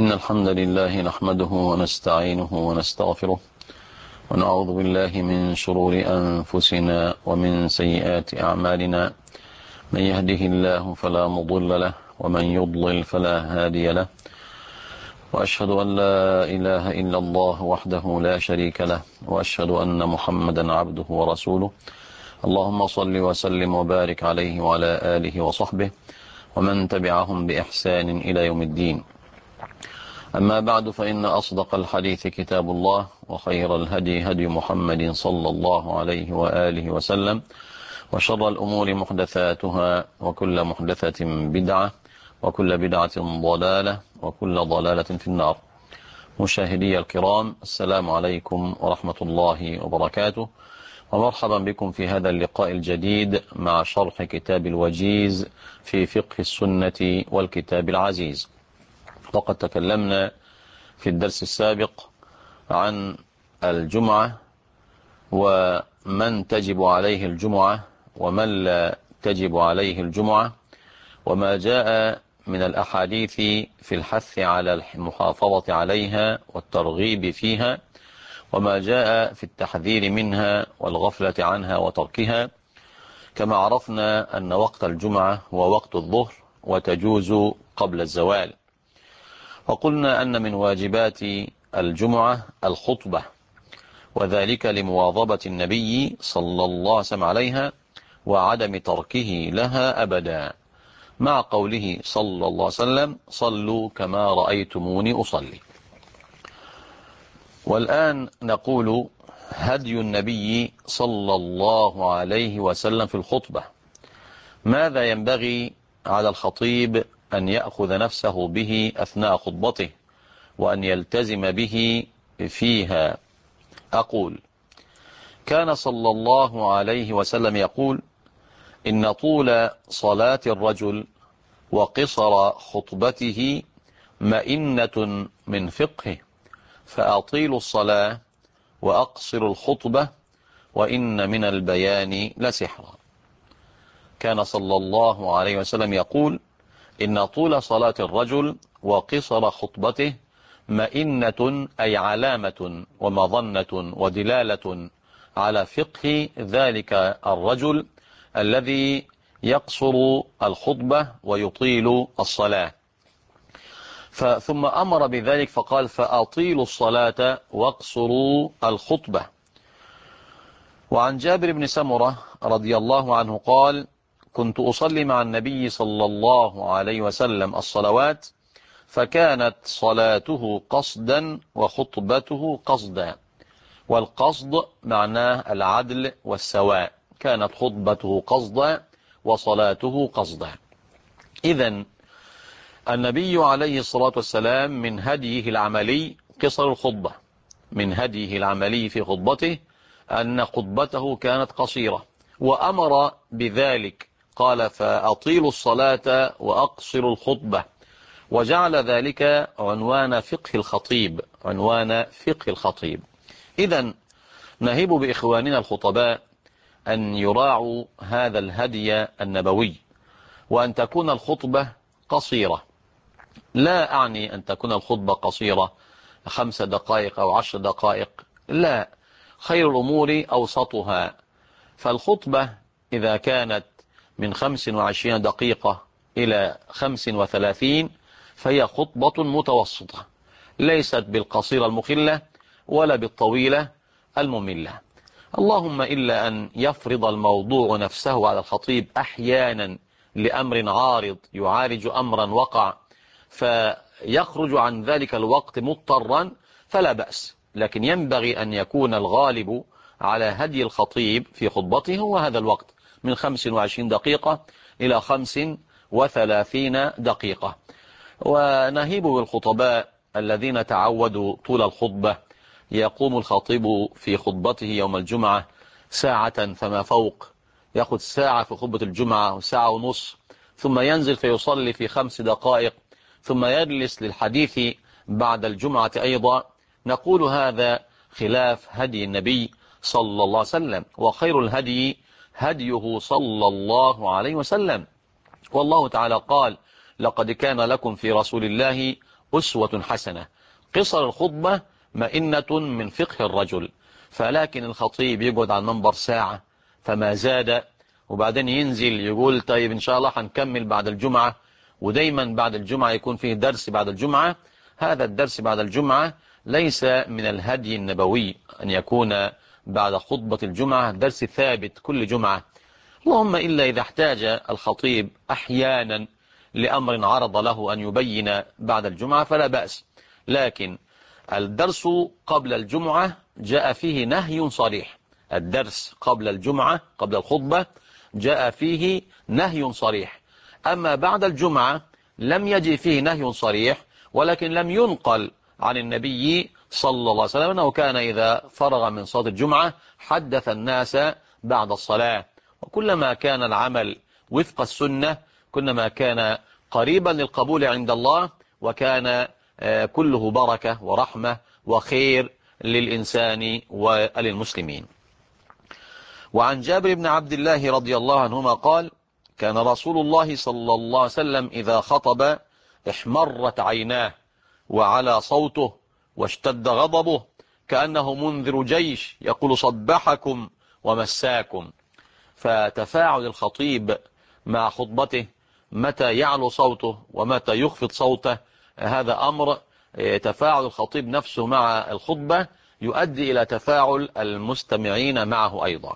إن الحمد لله نحمده ونستعينه ونستغفره ونعوذ بالله من شرور أنفسنا ومن سيئات أعمالنا. من يهده الله فلا مضل له ومن يضلل فلا هادي له، وأشهد أن لا إله إلا الله وحده لا شريك له، وأشهد أن محمدا عبده ورسوله. اللهم صل وسلم وبارك عليه وعلى آله وصحبه ومن تبعهم بإحسان إلى يوم الدين. أما بعد، فإن أصدق الحديث كتاب الله، وخير الهدي هدي محمد صلى الله عليه وآله وسلم، وشر الأمور محدثاتها، وكل محدثة بدعة، وكل بدعة ضلالة، وكل ضلالة في النار. مشاهدي الكرام، السلام عليكم ورحمة الله وبركاته، ومرحبا بكم في هذا اللقاء الجديد مع شرح كتاب الوجيز في فقه السنة والكتاب العزيز. وقد تكلمنا في الدرس السابق عن الجمعة ومن تجب عليه الجمعة ومن لا تجب عليه الجمعة، وما جاء من الأحاديث في الحث على المحافظة عليها والترغيب فيها، وما جاء في التحذير منها والغفلة عنها وتركها. كما عرفنا أن وقت الجمعة هو وقت الظهر وتجوز قبل الزوال. وقلنا أن من واجبات الجمعة الخطبة، وذلك لمواظبة النبي صلى الله عليه وسلم عليها وعدم تركه لها أبدا، مع قوله صلى الله عليه وسلم: صلوا كما رأيتموني أصلي. والآن نقول هدي النبي صلى الله عليه وسلم في الخطبة. ماذا ينبغي على الخطيب أن يأخذ نفسه به أثناء خطبته وأن يلتزم به فيها؟ أقول: كان صلى الله عليه وسلم يقول: إن طول صلاة الرجل وقصر خطبته مئنة من فقهه، فأطيلوا الصلاة وأقصروا الخطبة، وإن من البيان لسحرا. كان صلى الله عليه وسلم يقول: إن طول صلاة الرجل وقصر خطبته مئنة، أي علامة ومظنة ودلالة على فقه ذلك الرجل الذي يقصر الخطبة ويطيل الصلاة. ثم أمر بذلك فقال: فأطيلوا الصلاة واقصروا الخطبة. وعن جابر بن سمرة رضي الله عنه قال: كنت أصلي مع النبي صلى الله عليه وسلم الصلوات، فكانت صلاته قصدا وخطبته قصدا. والقصد معناه العدل والسواء، كانت خطبته قصدا وصلاته قصدا. إذن النبي عليه الصلاة والسلام من هديه العملي قصر الخطبة، من هديه العملي في خطبته أن خطبته كانت قصيرة، وأمر بذلك، قال: فأطيلوا الصلاة وأقصروا الخطبة، وجعل ذلك عنوان فقه الخطيب، عنوان فقه الخطيب. إذن نهب بإخواننا الخطباء أن يراعوا هذا الهدي النبوي، وأن تكون الخطبة قصيرة. لا أعني أن تكون الخطبة قصيرة 5 دقائق أو 10 دقائق، لا، خير الأمور أوسطها. فالخطبة إذا كانت من 25 دقيقة إلى 35 فهي خطبة متوسطة، ليست بالقصيرة المخلة ولا بالطويلة المملة. اللهم إلا أن يفرض الموضوع نفسه على الخطيب أحيانا لأمر عارض يعالج أمرا وقع، فيخرج عن ذلك الوقت مضطرا، فلا بأس. لكن ينبغي أن يكون الغالب على هدي الخطيب في خطبته هو هذا الوقت، من 25 دقيقة إلى 35 دقيقة. ونهيب بالخطباء الذين تعودوا طول الخطبة. يقوم الخطيب في خطبته يوم الجمعة ساعة فما فوق، يأخذ ساعة في خطبة الجمعة وساعة ونص، ثم ينزل فيصلي في 5 دقائق، ثم يجلس للحديث بعد الجمعة أيضا. نقول هذا خلاف هدي النبي صلى الله عليه وسلم، وخير الهدي هديه صلى الله عليه وسلم. والله تعالى قال: لقد كان لكم في رسول الله أسوة حسنة. قصر الخطبة مئنة من فقه الرجل، فلكن الخطيب يقعد على المنبر ساعة فما زاد، وبعدين ينزل يقول طيب إن شاء الله هنكمل بعد الجمعة، ودايما بعد الجمعة يكون فيه درس بعد الجمعة. هذا الدرس بعد الجمعة ليس من الهدي النبوي أن يكون بعد خطبة الجمعة درس ثابت كل جمعة، اللهم إلا إذا احتاج الخطيب أحيانا لأمر عرض له أن يبين بعد الجمعة فلا بأس. لكن الدرس قبل الجمعة جاء فيه نهي صريح. الدرس قبل الجمعة قبل الخطبة جاء فيه نهي صريح. أما بعد الجمعة لم يجي فيه نهي صريح، ولكن لم ينقل عن النبي صلى الله عليه وسلم أنه كان إذا فرغ من صلاة الجمعة حدث الناس بعد الصلاة. وكلما كان العمل وفق السنة كلما كان قريبا للقبول عند الله، وكان كله بركة ورحمة وخير للإنسان وللمسلمين. وعن جابر بن عبد الله رضي الله عنهما قال: كان رسول الله صلى الله عليه وسلم إذا خطب احمرت عيناه وعلى صوته واشتد غضبه كأنه منذر جيش يقول صبحكم ومساكم. فتفاعل الخطيب مع خطبته، متى يعلو صوته ومتى يخفض صوته، هذا أمر تفاعل الخطيب نفسه مع الخطبة يؤدي إلى تفاعل المستمعين معه أيضا.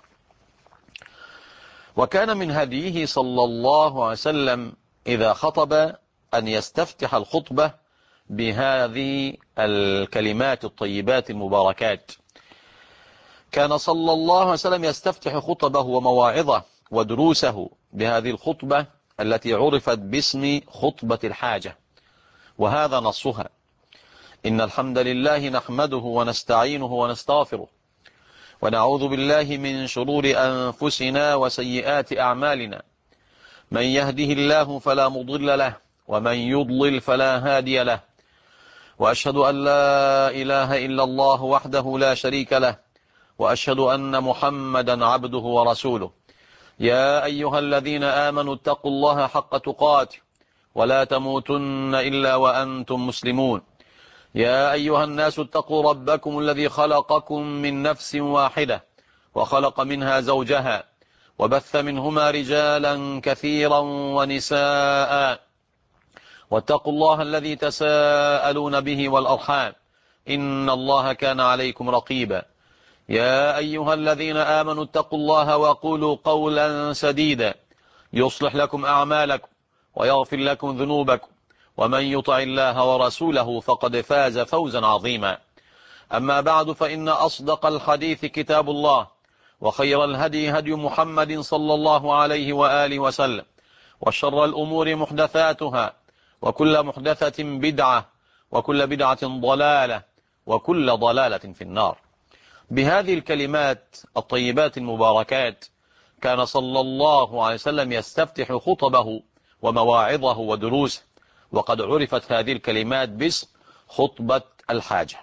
وكان من هديه صلى الله عليه وسلم إذا خطب أن يستفتح الخطبة بهذه الكلمات الطيبات المباركات. كان صلى الله عليه وسلم يستفتح خطبه ومواعظه ودروسه بهذه الخطبة التي عرفت باسم خطبة الحاجة، وهذا نصها: إن الحمد لله نحمده ونستعينه ونستغفره ونعوذ بالله من شرور أنفسنا وسيئات أعمالنا، من يهده الله فلا مضل له ومن يضلل فلا هادي له، وأشهد أن لا إله إلا الله وحده لا شريك له، وأشهد أن محمدا عبده ورسوله. يا أيها الذين آمنوا اتقوا الله حق تقاته ولا تموتن إلا وأنتم مسلمون. يا أيها الناس اتقوا ربكم الذي خلقكم من نفس واحدة وخلق منها زوجها وبث منهما رجالا كثيرا ونساء، واتقوا الله الذي تساءلون به والأرحام إن الله كان عليكم رقيبا. يا أيها الذين آمنوا اتقوا الله وقولوا قولا سديدا يصلح لكم أعمالكم ويغفر لكم ذنوبكم، ومن يطع الله ورسوله فقد فاز فوزا عظيما. أما بعد، فإن أصدق الحديث كتاب الله، وخير الهدي هدي محمد صلى الله عليه وآله وسلم، وشر الأمور محدثاتها، وكل محدثة بدعة، وكل بدعة ضلالة، وكل ضلالة في النار. بهذه الكلمات الطيبات المباركات كان صلى الله عليه وسلم يستفتح خطبه ومواعظه ودروسه، وقد عرفت هذه الكلمات باسم خطبة الحاجة.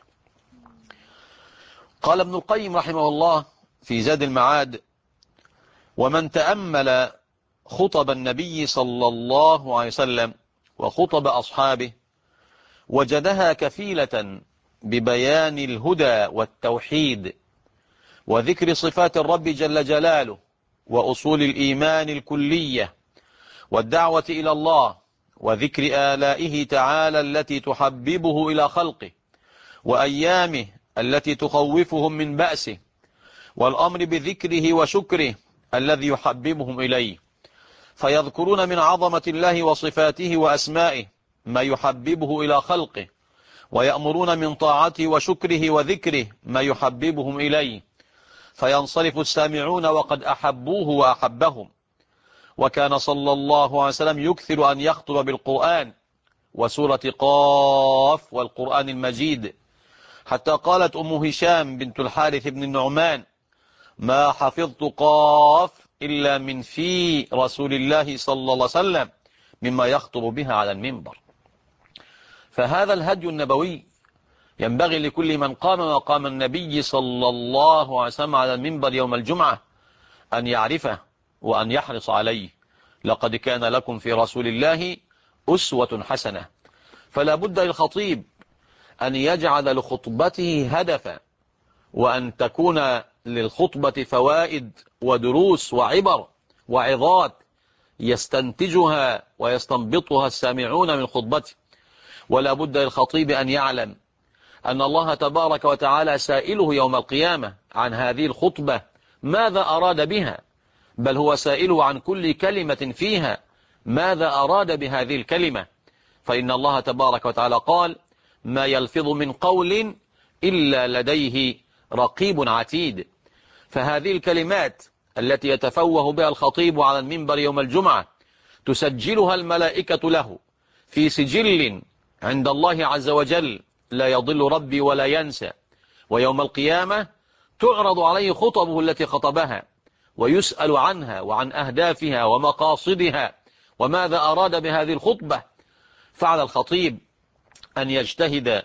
قال ابن القيم رحمه الله في زاد المعاد: ومن تأمل خطب النبي صلى الله عليه وسلم وخطب أصحابه وجدها كفيلة ببيان الهدى والتوحيد وذكر صفات الرب جل جلاله وأصول الإيمان الكلية والدعوة إلى الله وذكر آلائه تعالى التي تحببه إلى خلقه وأيامه التي تخوفهم من بأسه، والأمر بذكره وشكره الذي يحببهم إليه، فيذكرون من عظمة الله وصفاته وأسمائه ما يحببه إلى خلقه، ويأمرون من طاعته وشكره وذكره ما يحببهم إليه، فينصرف السامعون وقد أحبوه وأحبهم. وكان صلى الله عليه وسلم يكثر أن يخطب بالقرآن وسورة قاف والقرآن المجيد، حتى قالت أم هشام بنت الحارث بن النعمان: ما حفظت قاف إلا من في رسول الله صلى الله عليه وسلم مما يخطب بها على المنبر. فهذا الهدي النبوي ينبغي لكل من قام مقام النبي صلى الله عليه وسلم على المنبر يوم الجمعة أن يعرفه وأن يحرص عليه. لقد كان لكم في رسول الله أسوة حسنة. فلا بد للخطيب أن يجعل لخطبته هدفا، وأن تكون للخطبة فوائد ودروس وعبر وعظات يستنتجها ويستنبطها السامعون من خطبته. ولا بد للخطيب أن يعلم أن الله تبارك وتعالى سائله يوم القيامة عن هذه الخطبة ماذا أراد بها، بل هو سائله عن كل كلمة فيها ماذا أراد بهذه الكلمة. فإن الله تبارك وتعالى قال: ما يلفظ من قول إلا لديه رقيب عتيد. فهذه الكلمات التي يتفوه بها الخطيب على المنبر يوم الجمعة تسجلها الملائكة له في سجل عند الله عز وجل لا يضل ربي ولا ينسى. ويوم القيامة تعرض عليه خطبه التي خطبها، ويسأل عنها وعن أهدافها ومقاصدها وماذا أراد بهذه الخطبة. فعلى الخطيب أن يجتهد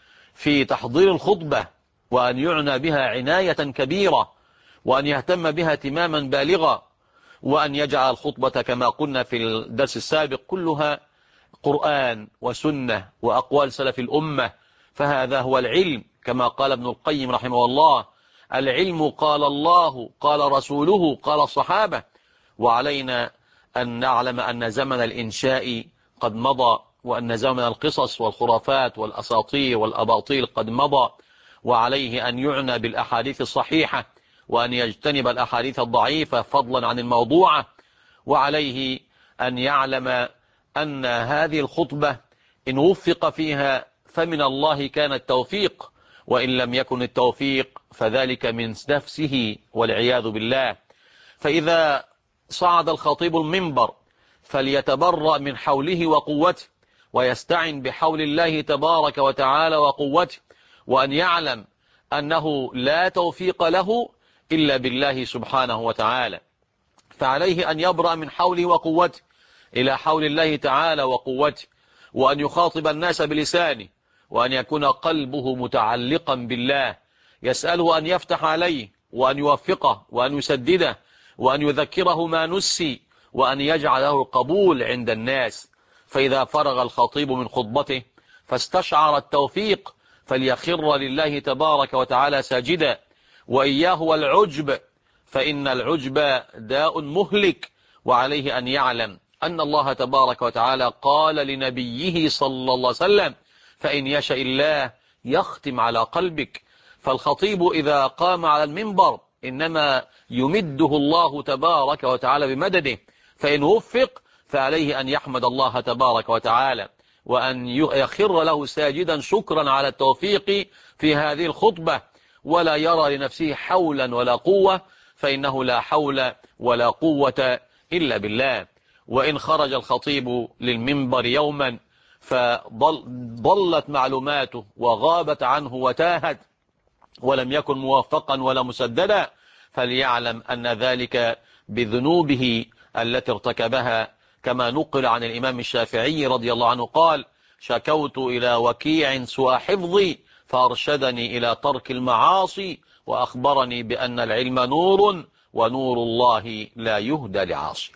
في تحضير الخطبة، وأن يعنى بها عناية كبيرة، وأن يهتم بها اهتماما بالغا، وأن يجعل الخطبة كما قلنا في الدرس السابق كلها قرآن وسنة وأقوال سلف الأمة. فهذا هو العلم، كما قال ابن القيم رحمه الله: العلم قال الله قال رسوله قال الصحابة. وعلينا أن نعلم أن زمن الإنشاء قد مضى، وأن زمن القصص والخرافات والأساطير والأباطيل قد مضى، وعليه أن يعنى بالأحاديث الصحيحة، وأن يجتنب الأحاديث الضعيفة فضلا عن الموضوعة. وعليه أن يعلم أن هذه الخطبة إن وفق فيها فمن الله كان التوفيق، وإن لم يكن التوفيق فذلك من نفسه والعياذ بالله. فإذا صعد الخطيب المنبر فليتبرأ من حوله وقوته، ويستعن بحول الله تبارك وتعالى وقوته، وأن يعلم أنه لا توفيق له إلا بالله سبحانه وتعالى. فعليه أن يبرأ من حوله وقوته إلى حول الله تعالى وقوته، وأن يخاطب الناس بلسانه، وأن يكون قلبه متعلقا بالله، يسأله أن يفتح عليه وأن يوفقه وأن يسدده وأن يذكره ما نسي، وأن يجعل له القبول عند الناس. فإذا فرغ الخطيب من خطبته فاستشعر التوفيق فليخر لله تبارك وتعالى ساجدا، وإياه والعجب، فإن العجب داء مهلك. وعليه أن يعلم أن الله تبارك وتعالى قال لنبيه صلى الله عليه وسلم: فإن يشأ الله يختم على قلبك. فالخطيب إذا قام على المنبر إنما يمده الله تبارك وتعالى بمدده، فإن وفق فعليه أن يحمد الله تبارك وتعالى، وأن يخر له ساجدا شكرا على التوفيق في هذه الخطبة، ولا يرى لنفسه حولا ولا قوة، فإنه لا حول ولا قوة إلا بالله. وإن خرج الخطيب للمنبر يوما فضلت معلوماته وغابت عنه وتاهت ولم يكن موفقا ولا مسددا، فليعلم أن ذلك بذنوبه التي ارتكبها، كما نقل عن الإمام الشافعي رضي الله عنه قال: شكوت إلى وكيع سوء حفظي فأرشدني إلى ترك المعاصي، وأخبرني بأن العلم نور ونور الله لا يهدى لعاصي.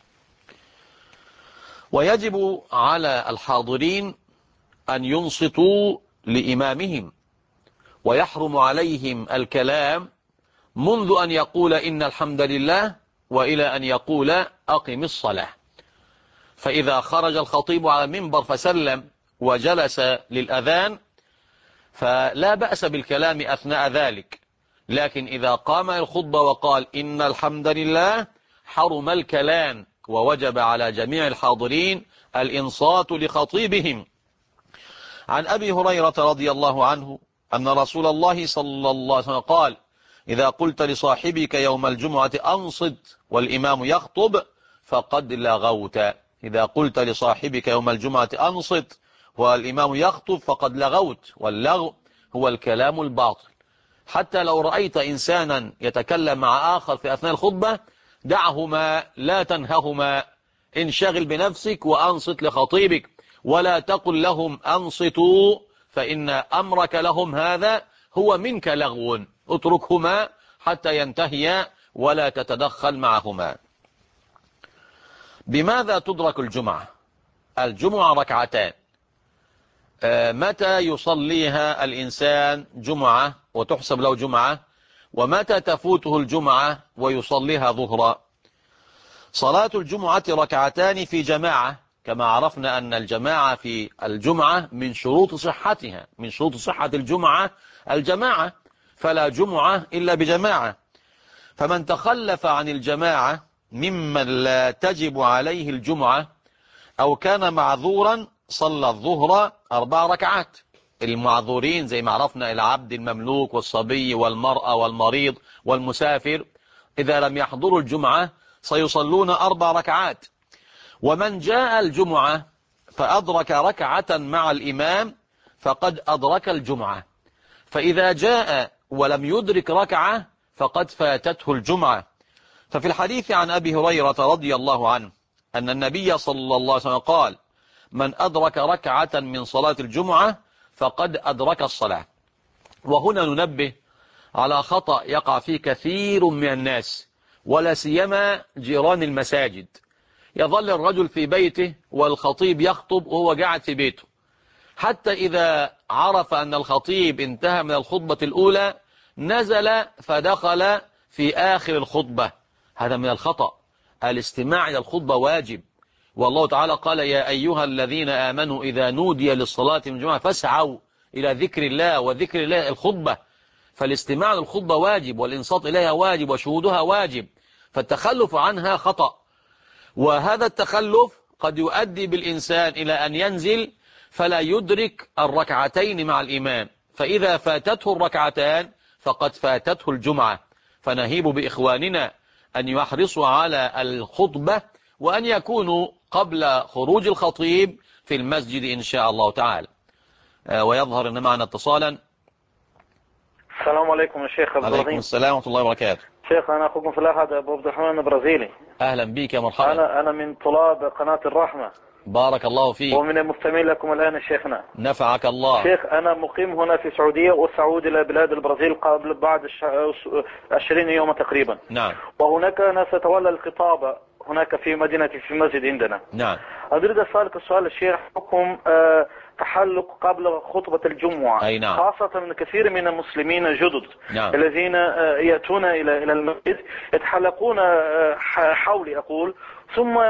ويجب على الحاضرين أن ينصتوا لإمامهم، ويحرم عليهم الكلام منذ أن يقول إن الحمد لله وإلى أن يقول أقم الصلاة. فإذا خرج الخطيب على المنبر فسلم وجلس للأذان فلا بأس بالكلام أثناء ذلك، لكن إذا قام الخطبة وقال إن الحمد لله حرم الكلام، ووجب على جميع الحاضرين الإنصات لخطيبهم. عن أبي هريرة رضي الله عنه أن رسول الله صلى الله عليه وسلم قال: إذا قلت لصاحبك يوم الجمعة أنصت والإمام يخطب فقد لغوت. إذا قلت لصاحبك يوم الجمعة أنصت والإمام يخطب فقد لغوت. واللغو هو الكلام الباطل. حتى لو رأيت إنسانا يتكلم مع آخر في أثناء الخطبة دعهما لا تنههما، انشغل بنفسك وأنصت لخطيبك، ولا تقل لهم أنصتوا، فإن أمرك لهم هذا هو منك لغو، اتركهما حتى ينتهيا ولا تتدخل معهما. بماذا تدرك الجمعة؟ الجمعة ركعتان، متى يصليها الإنسان جمعة وتحسب له جمعة، ومتى تفوته الجمعة ويصليها ظهرا؟ صلاة الجمعة ركعتان في جماعة، كما عرفنا أن الجماعة في الجمعة من شروط صحتها، من شروط صحة الجمعة الجماعة، فلا جمعة إلا بجماعة. فمن تخلف عن الجماعة ممن لا تجب عليه الجمعة أو كان معذورا صلى الظهر 4 ركعات. المعذورين زي ما عرفنا العبد المملوك والصبي والمرأة والمريض والمسافر إذا لم يحضروا الجمعة سيصلون 4 ركعات. ومن جاء الجمعة فأدرك ركعة مع الإمام فقد أدرك الجمعة، فإذا جاء ولم يدرك ركعة فقد فاتته الجمعة. ففي الحديث عن أبي هريرة رضي الله عنه أن النبي صلى الله عليه وسلم قال: من أدرك ركعة من صلاة الجمعة فقد أدرك الصلاة. وهنا ننبه على خطأ يقع فيه كثير من الناس، ولا سيما جيران المساجد. يظل الرجل في بيته والخطيب يخطب وهو قاعد في بيته، حتى إذا عرف أن الخطيب انتهى من الخطبة الأولى نزل فدخل في آخر الخطبة. هذا من الخطأ. الاستماع إلى الخطبة واجب، والله تعالى قال: يا أيها الذين آمنوا إذا نودي للصلاة من الجمعة فاسعوا إلى ذكر الله، وذكر الله الخطبة. فالاستماع للخطبة واجب، والإنصات إليها واجب، وشهودها واجب، فالتخلف عنها خطأ. وهذا التخلف قد يؤدي بالإنسان إلى أن ينزل فلا يدرك الركعتين مع الإمام، فإذا فاتته الركعتان فقد فاتته الجمعة. فنهيب بإخواننا أن يحرصوا على الخطبة، وأن يكونوا قبل خروج الخطيب في المسجد إن شاء الله تعالى. ويظهر أن معنا اتصالا. السلام عليكم يا شيخ عبد الرحيم. عليكم السلام ورحمة الله وبركاته. شيخ أنا أخوكم في الله، هذا أبو عبد الرحمن البرازيلي. أهلا بك يا مرحبا. أنا من طلاب قناة الرحمة. بارك الله فيك. ومن المستمعين لكم الآن شيخنا. نفعك الله. شيخ أنا مقيم هنا في السعودية، وسأعود إلى بلاد البرازيل قبل بعد 20 يوما تقريبا. نعم. وهناك ناس تتولى الخطابة هناك في مدينتي في المسجد عندنا. نعم. أريد أسألك السؤال الشيخ، حكم تحلق قبل خطبة الجمعة. أي نعم. خاصة من كثير من المسلمين جدد. نعم. الذين يأتون إلى المسجد يتحلقون حولي أقول، ثم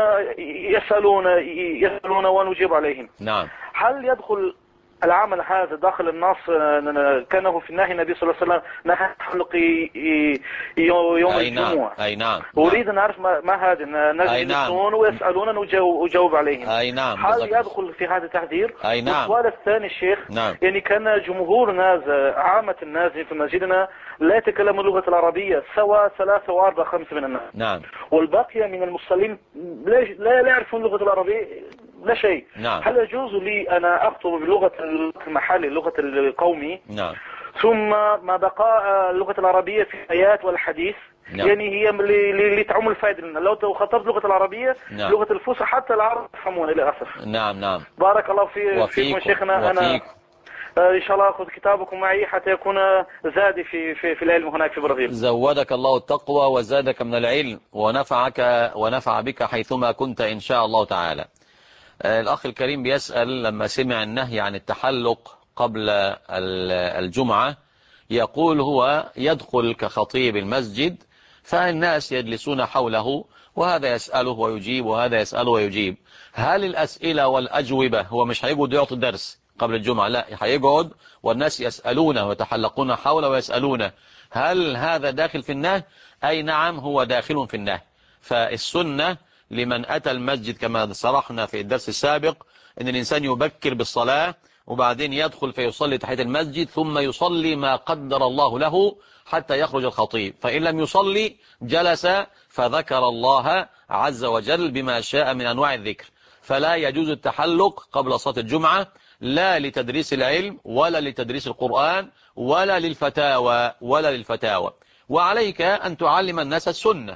يسألون ونجيب عليهم. نعم. هل يدخل العمل هذا داخل النص كانه في النهي النبي صلى الله عليه وسلم نهى التحلق يوم الجمعة؟ أي نعم. أريد أن أعرف ما هذا. الناس يجلسون ويسألون وأجاوب عليهم. أي نعم. هل يدخل في هذا التحذير؟ أي نعم. والسؤال الثاني الشيخ، نعم. يعني كان جمهور الناس عامة الناس في مسجدنا لا يتكلمون اللغة العربية، سواء 3 و4 5 من الناس. نعم. والباقي من المصلين لا يعرفون اللغة العربية لا شيء. نعم. هل يجوز لي أنا أخطب بلغة المحلي، اللغة القومي، نعم، ثم ما بقى اللغة العربية في الآيات والحديث؟ نعم. يعني هي اللي تعم الفائدة لنا. لو خطبت لغة العربية، نعم، لغة الفصحى حتى العرب يفهمون للأسف. نعم نعم. بارك الله فيكم شيخنا. أنا إن شاء الله أخذ كتابكم معي حتى يكون زادي في العلم هناك في البرازيل. زودك الله التقوى وزادك من العلم ونفعك ونفع بك حيثما كنت إن شاء الله تعالى. الأخ الكريم بيسأل لما سمع النهي عن التحلق قبل الجمعة، يقول هو يدخل كخطيب المسجد فالناس يجلسون حوله، وهذا يسأله ويجيب وهذا يسأله ويجيب. هل الأسئلة والأجوبة هو مش هيقعد يعطي درس قبل الجمعة، لا، هيقعد والناس يسألونه ويتحلقون حوله ويسألونه. هل هذا داخل في النهي؟ أي نعم، هو داخل في النهي. فالسنة لمن أتى المسجد كما صرحنا في الدرس السابق أن الإنسان يبكر بالصلاة وبعدين يدخل فيصلي تحت المسجد، ثم يصلي ما قدر الله له حتى يخرج الخطيب. فإن لم يصلي جلس فذكر الله عز وجل بما شاء من أنواع الذكر. فلا يجوز التحلق قبل صلاة الجمعة، لا لتدريس العلم ولا لتدريس القرآن ولا للفتاوى. وعليك أن تعلم الناس السنة،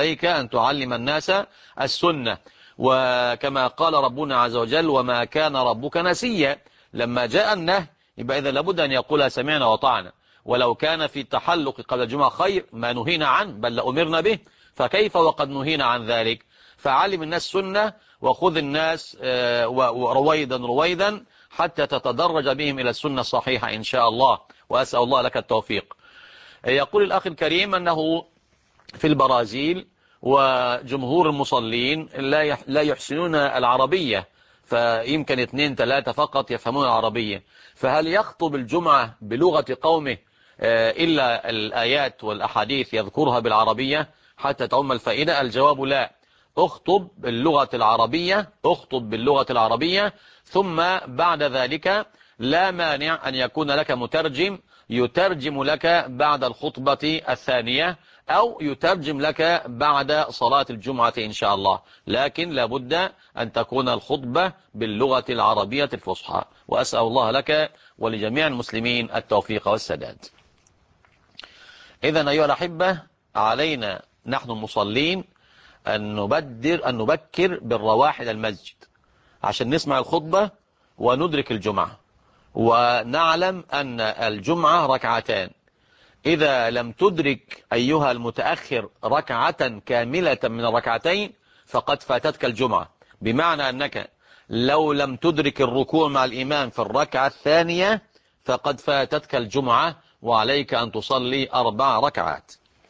وكما قال ربنا عز وجل: وما كان ربك نسيا. لما جاء النهي يبقى إذا لابد أن يقول سمعنا وطعنا. ولو كان في التحلق قبل الجمعة خير ما نهينا عنه، بل لأمرنا به، فكيف وقد نهينا عن ذلك؟ فعلم الناس سنة وخذ الناس رويدا حتى تتدرج بهم إلى السنة الصحيحة إن شاء الله، وأسأل الله لك التوفيق. يقول الأخ الكريم أنه في البرازيل وجمهور المصلين لا يحسنون العربية، فيمكن 2-3 فقط يفهمون العربية، فهل يخطب الجمعة بلغة قومه إلا الآيات والأحاديث يذكرها بالعربية حتى تعم الفائدة؟ الجواب لا. اخطب باللغة العربية، اخطب باللغة العربية، ثم بعد ذلك لا مانع أن يكون لك مترجم يترجم لك بعد الخطبة الثانية، أو يترجم لك بعد صلاة الجمعة إن شاء الله، لكن لابد أن تكون الخطبة باللغة العربية الفصحى، وأسأل الله لك ولجميع المسلمين التوفيق والسداد. إذن أيها الأحبة، علينا نحن المصلين أن نبكر بالرواح إلى المسجد عشان نسمع الخطبة وندرك الجمعة، ونعلم أن الجمعة ركعتان. إذا لم تدرك أيها المتأخر ركعة كاملة من الركعتين فقد فاتتك الجمعة، بمعنى أنك لو لم تدرك الركوع مع الإمام في الركعة الثانية فقد فاتتك الجمعة، وعليك أن تصلي 4 ركعات.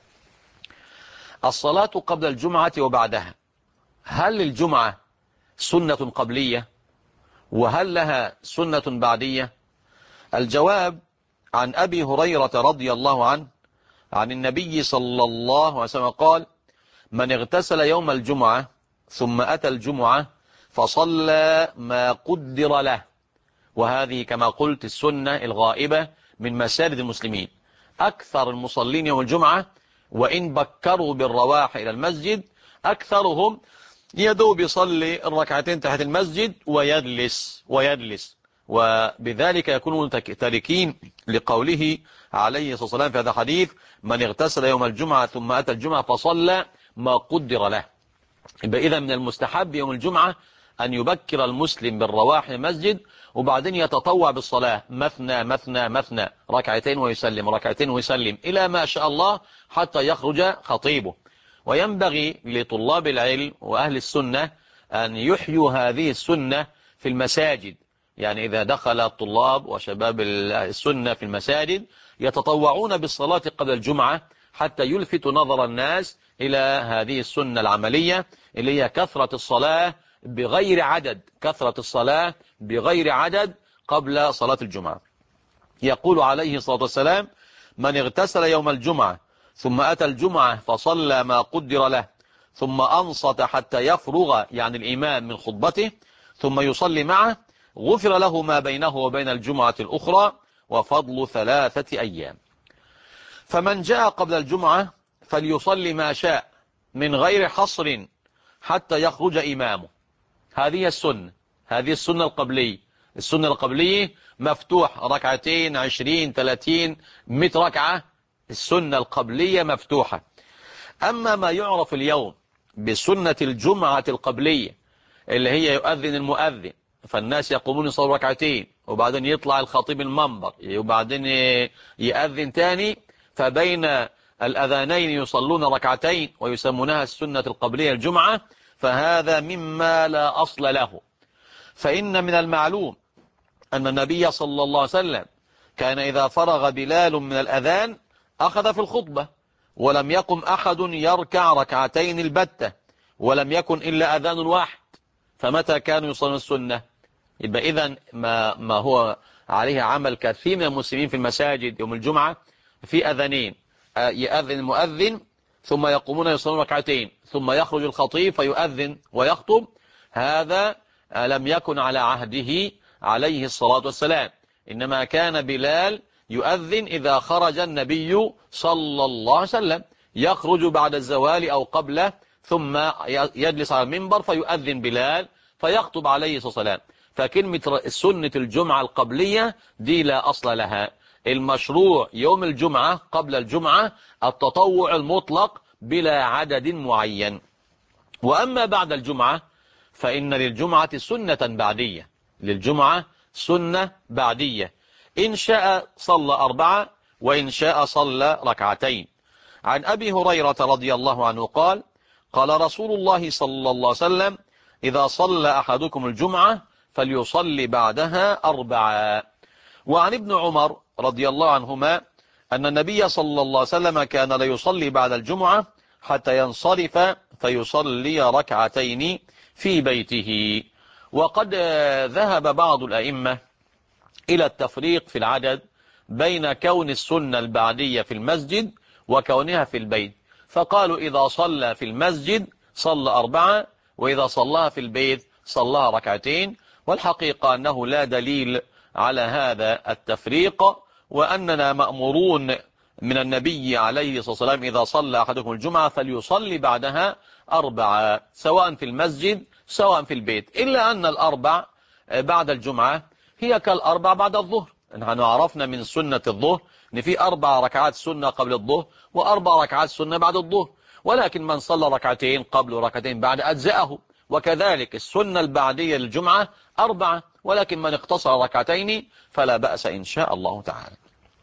الصلاة قبل الجمعة وبعدها، هل للجمعة سنة قبلية وهل لها سنة بعدية؟ الجواب عن أبي هريرة رضي الله عنه عن النبي صلى الله عليه وسلم قال: من اغتسل يوم الجمعة ثم أتى الجمعة فصلى ما قدر له. وهذه كما قلت السنة الغائبة من مساجد المسلمين. أكثر المصلين يوم الجمعة وإن بكروا بالرواح إلى المسجد أكثرهم يدوب يصلي الركعتين تحت المسجد ويجلس، وبذلك يكونون تاركين لقوله عليه الصلاة والسلام في هذا الحديث: من اغتسل يوم الجمعة ثم أتى الجمعة فصلى ما قدر له. إذا من المستحب يوم الجمعة أن يبكر المسلم بالرواح المسجد، وبعدين يتطوع بالصلاة مثنى مثنى مثنى، ركعتين ويسلم، ركعتين ويسلم، إلى ما شاء الله حتى يخرج خطيبه. وينبغي لطلاب العلم وأهل السنة أن يحيوا هذه السنة في المساجد، يعني إذا دخل الطلاب وشباب السنة في المساجد يتطوعون بالصلاة قبل الجمعة حتى يلفت نظر الناس إلى هذه السنة العملية اللي هي كثرة الصلاة بغير عدد قبل صلاة الجمعة. يقول عليه الصلاة والسلام: من اغتسل يوم الجمعة ثم أتى الجمعة فصلى ما قدر له ثم أنصت حتى يفرغ يعني الإمام من خطبته ثم يصلي معه غفر له ما بينه وبين الجمعة الأخرى وفضل 3 أيام. فمن جاء قبل الجمعة فليصلي ما شاء من غير حصر حتى يخرج إمامه. هذه السنة القبلية. السنة القبلية مفتوح، ركعتين 20 30 100 ركعة، السنة القبلية مفتوحة. أما ما يعرف اليوم بسنة الجمعة القبلية اللي هي يؤذن المؤذن فالناس يقومون يصلوا ركعتين وبعدين يطلع الخطيب المنبر وبعدين يؤذن تاني، فبين الأذانين يصلون ركعتين ويسمونها السنة القبلية الجمعة، فهذا مما لا أصل له. فإن من المعلوم أن النبي صلى الله عليه وسلم كان إذا فرغ بلال من الأذان أخذ في الخطبة، ولم يقم أحد يركع ركعتين البتة، ولم يكن إلا أذان واحد. فمتى كانوا يصلون السنة؟ يبقى إذن ما هو عليه عمل كثير من المسلمين في المساجد يوم الجمعة في أذانين، يأذن المؤذن ثم يقومون يصلون ركعتين ثم يخرج الخطيب فيؤذن ويخطب. هذا لم يكن على عهده عليه الصلاة والسلام، إنما كان بلال يؤذن إذا خرج النبي صلى الله عليه وسلم، يخرج بعد الزوال أو قبله ثم يجلس على المنبر فيؤذن بلال فيخطب عليه الصلاة والسلام. فكلمة سنة الجمعة القبلية دي لا أصل لها. المشروع يوم الجمعة قبل الجمعة التطوع المطلق بلا عدد معين. وأما بعد الجمعة فإن للجمعة سنة بعدية، إن شاء صلى 4 وإن شاء صلى ركعتين. عن أبي هريرة رضي الله عنه قال: قال رسول الله صلى الله عليه وسلم: إذا صلى أحدكم الجمعة فليصلي بعدها 4. وعن ابن عمر رضي الله عنهما أن النبي صلى الله عليه وسلم كان لا يصلي بعد الجمعة حتى ينصرف فيصلي ركعتين في بيته. وقد ذهب بعض الأئمة إلى التفريق في العدد بين كون السنة البعدية في المسجد وكونها في البيت، فقالوا إذا صلى في المسجد صلى 4، وإذا صلاها في البيت صلاها ركعتين. والحقيقة أنه لا دليل على هذا التفريق، وأننا مأمورون من النبي عليه الصلاة والسلام إذا صلى أحدكم الجمعة فليصلي بعدها 4، سواء في المسجد سواء في البيت، إلا أن الأربع بعد الجمعة هي كالأربع بعد الظهر. نحن عرفنا من سنة الظهر أن في 4 ركعات سنة قبل الظهر و4 ركعات سنة بعد الظهر، ولكن من صلى ركعتين قبل وركعتين بعد أجزأه. وكذلك السنة البعدية للجمعة 4، ولكن من اقتصر ركعتين فلا بأس إن شاء الله تعالى.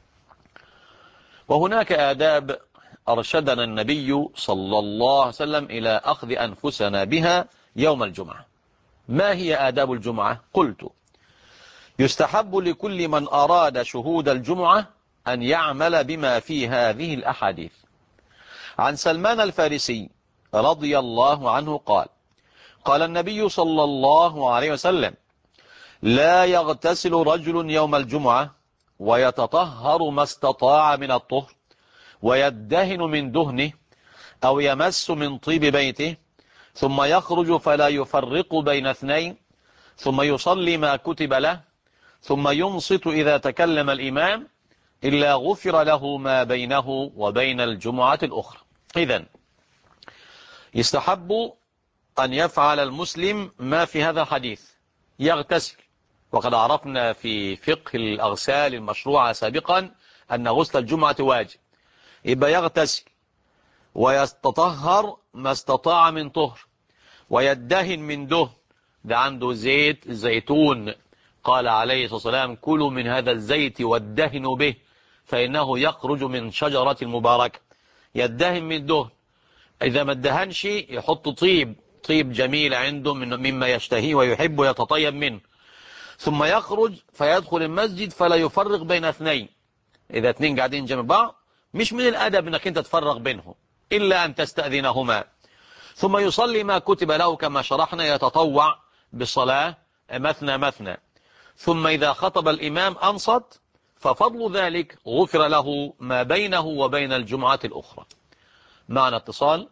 وهناك آداب أرشدنا النبي صلى الله عليه وسلم إلى أخذ أنفسنا بها يوم الجمعة. ما هي آداب الجمعة؟ قلت: يستحب لكل من أراد شهود الجمعة أن يعمل بما في هذه الأحاديث. عن سلمان الفارسي رضي الله عنه قال: قال النبي صلى الله عليه وسلم: لا يغتسل رجل يوم الجمعة ويتطهر ما استطاع من الطهر ويدهن من دهنه أو يمس من طيب بيته ثم يخرج فلا يفرق بين اثنين ثم يصلي ما كتب له ثم ينصت إذا تكلم الإمام إلا غفر له ما بينه وبين الجمعة الأخرى. إذن يستحب أن يفعل المسلم ما في هذا الحديث: يغتسل. وقد عرفنا في فقه الأغسال المشروعة سابقا أن غسل الجمعة واجب، يبقى يغتسل ويتطهر ما استطاع من طهر ويدهن من دهن، ده عنده زيت زيتون، قال عليه الصلاة والسلام: كلوا من هذا الزيت وادهنوا به فإنه يخرج من شجرة مباركة. يدهن من دهن، إذا ما ادهنش يحط طيب جميل عنده مما يشتهيه ويحب ويتطيب منه، ثم يخرج فيدخل المسجد فلا يفرق بين اثنين. إذا اثنين قاعدين جنب بعض مش من الأدب أنك أنت تفرق بينهم إلا أن تستأذنهما، ثم يصلي ما كتب له كما شرحنا، يتطوع بالصلاة مثنى مثنى، ثم إذا خطب الإمام أنصت، ففضل ذلك غفر له ما بينه وبين الجمعة الأخرى. معنا اتصال.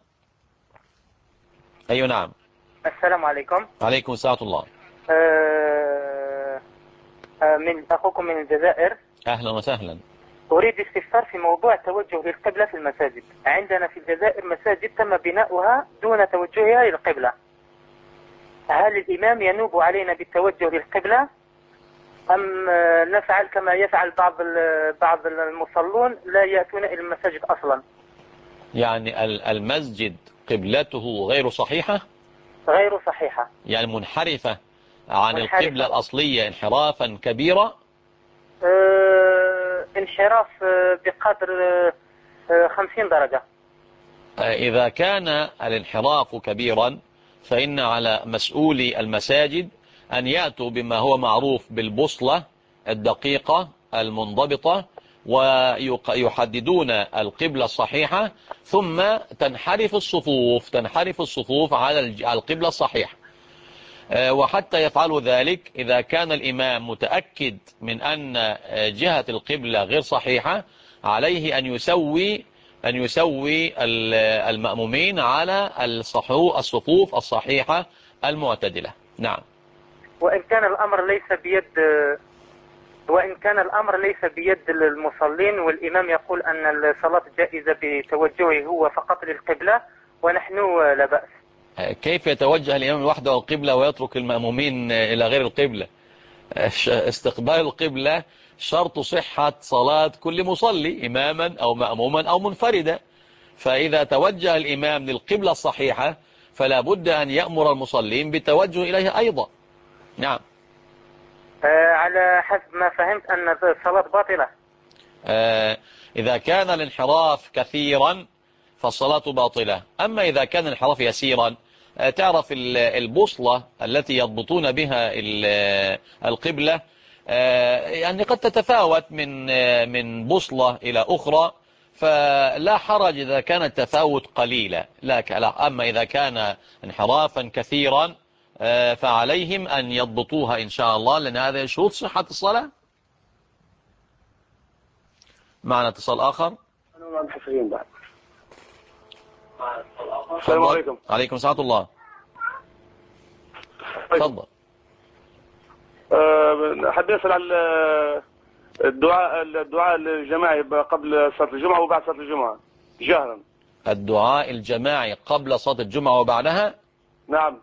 أيوة نعم. السلام عليكم. عليكم السلام الله. من أخوكم من الجزائر. أهلا وسهلا. أريد استفسار في موضوع التوجه للقبلة في المساجد. عندنا في الجزائر مساجد تم بناؤها دون توجهها للقبلة، هل الإمام ينوب علينا بالتوجه للقبلة أم نفعل كما يفعل بعض المصلون لا يأتون إلى المساجد أصلا؟ يعني المسجد قبلته غير صحيحة؟ غير صحيحة، يعني منحرفة عن القبلة الأصلية انحرافا كبيرا؟ انحراف بقدر 50 درجة. إذا كان الانحراف كبيرا فإن على مسؤولي المساجد أن يأتوا بما هو معروف بالبوصلة الدقيقة المنضبطة ويحددون القبلة الصحيحة، ثم تنحرف الصفوف على القبلة الصحيحة. وحتى يفعلوا ذلك إذا كان الإمام متأكد من أن جهة القبلة غير صحيحة، عليه أن يسوي المأمومين على الصفوف الصحيحة المعتدلة. نعم. وإن كان الأمر ليس بيد المصلين والإمام يقول أن الصلاة جائزة بتوجهه هو فقط للقبلة ونحن لا بأس. كيف يتوجه الإمام وحده القبلة ويترك المأمومين إلى غير القبلة؟ استقبال القبلة شرط صحة صلاة كل مصلي، إماما أو مأموما أو منفردا. فإذا توجه الإمام للقبلة الصحيحة فلا بد أن يأمر المصلين بالتوجه إليها أيضا. نعم. على حسب ما فهمت أن الصلاة باطلة. إذا كان الانحراف كثيرا فالصلاة باطلة، أما إذا كان الانحراف يسيرا تعرف البوصلة التي يضبطون بها القبلة يعني قد تتفاوت من بوصلة إلى أخرى، فلا حرج إذا كان التفاوت قليلا. لا، أما إذا كان انحرافا كثيرا فعليهم أن يضبطوها إن شاء الله، لأن هذا شروط صحة الصلاة. معنا اتصال آخر. السلام عليكم. عليكم السلام ورحمة الله. تفضل. حبيت أسأل عن الدعاء الجماعي قبل صلاة الجمعة وبعد صلاة الجمعة جهرا. الدعاء الجماعي قبل صلاة الجمعة وبعدها؟ نعم.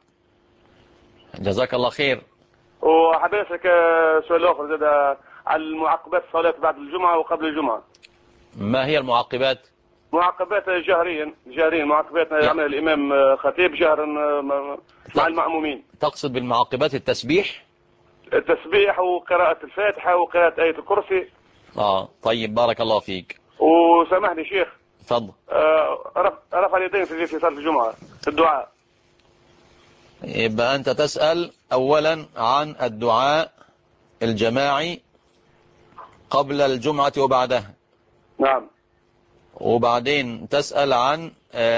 جزاك الله خير. وحبيت أسألك سؤال آخر زاد عن معقبات الصلاة بعد الجمعة وقبل الجمعة. ما هي المعقبات؟ معقبات جاهرين معقبات يعمل الإمام خطيب جهرا مع المأمومين. تقصد بالمعقبات التسبيح؟ التسبيح وقراءة الفاتحة وقراءة آية الكرسي. طيب بارك الله فيك. وسامحني شيخ. تفضل. رفع اليدين في صلاة الجمعة في الدعاء. يبقى أنت تسأل أولا عن الدعاء الجماعي قبل الجمعة وبعدها. نعم. وبعدين تسأل عن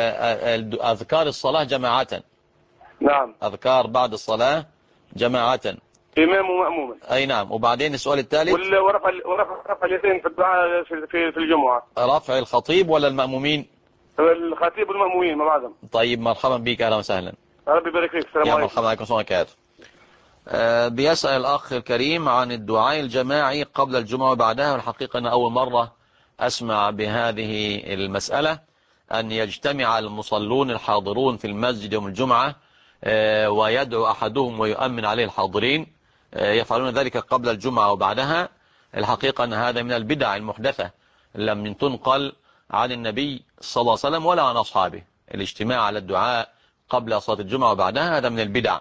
أذكار الصلاة جماعة. نعم. أذكار بعد الصلاة جماعة. إمام ومأموم. أي نعم. وبعدين السؤال الثالث. ورفع اليدين في الدعاء في الجمعة. رفع الخطيب ولا المأمومين؟ الخطيب والمأمومين مع بعضهم. طيب مرحبا بك، أهلا وسهلا. ربي يبارك فيك. السلام عليكم. مرحبا عليكم ورحمة الله. بيسأل الأخ الكريم عن الدعاء الجماعي قبل الجمعة وبعدها. والحقيقة أنا أول مرة أسمع بهذه المسألة، أن يجتمع المصلون الحاضرون في المسجد يوم الجمعة ويدعو أحدهم ويؤمن عليه الحاضرين، يفعلون ذلك قبل الجمعة وبعدها. الحقيقة أن هذا من البدع المحدثة لم تنقل عن النبي صلى الله عليه وسلم ولا عن أصحابه. الاجتماع على الدعاء قبل صلاة الجمعة وبعدها هذا من البدع.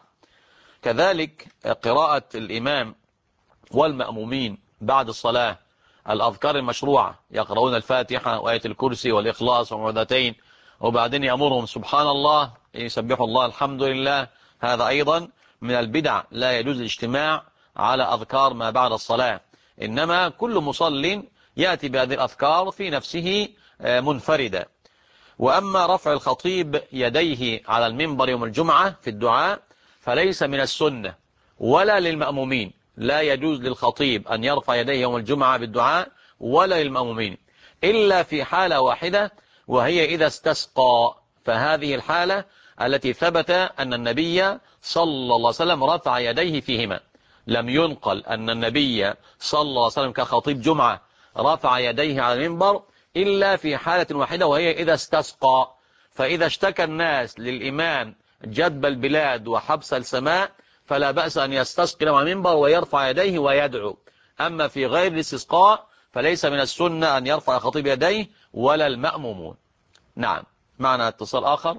كذلك قراءة الإمام والمأمومين بعد الصلاة الأذكار المشروعة، يقرؤون الفاتحة وآية الكرسي والإخلاص ومعوذتين، وبعدين يأمرهم سبحان الله، يسبحوا الله، الحمد لله. هذا أيضا من البدع، لا يجوز الاجتماع على أذكار ما بعد الصلاة، إنما كل مصل يأتي بهذه الأذكار في نفسه منفردة. وأما رفع الخطيب يديه على المنبر يوم الجمعة في الدعاء فليس من السنة ولا للمأمومين. لا يجوز للخطيب أن يرفع يديه يوم الجمعة بالدعاء ولا للمأمومين، إلا في حالة واحدة، وهي إذا استسقى. فهذه الحالة التي ثبت أن النبي صلى الله عليه وسلم رفع يديه فيهما. لم ينقل أن النبي صلى الله عليه وسلم كخطيب جمعة رفع يديه على المنبر إلا في حالة واحدة، وهي إذا استسقى. فإذا اشتكى الناس للإمام جدب البلاد وحبس السماء فلا بأس أن يستسقي على المنبر ويرفع يديه ويدعو. أما في غير الاستسقاء فليس من السنة أن يرفع الخطيب يديه ولا المأمومون. نعم. معنا اتصال آخر.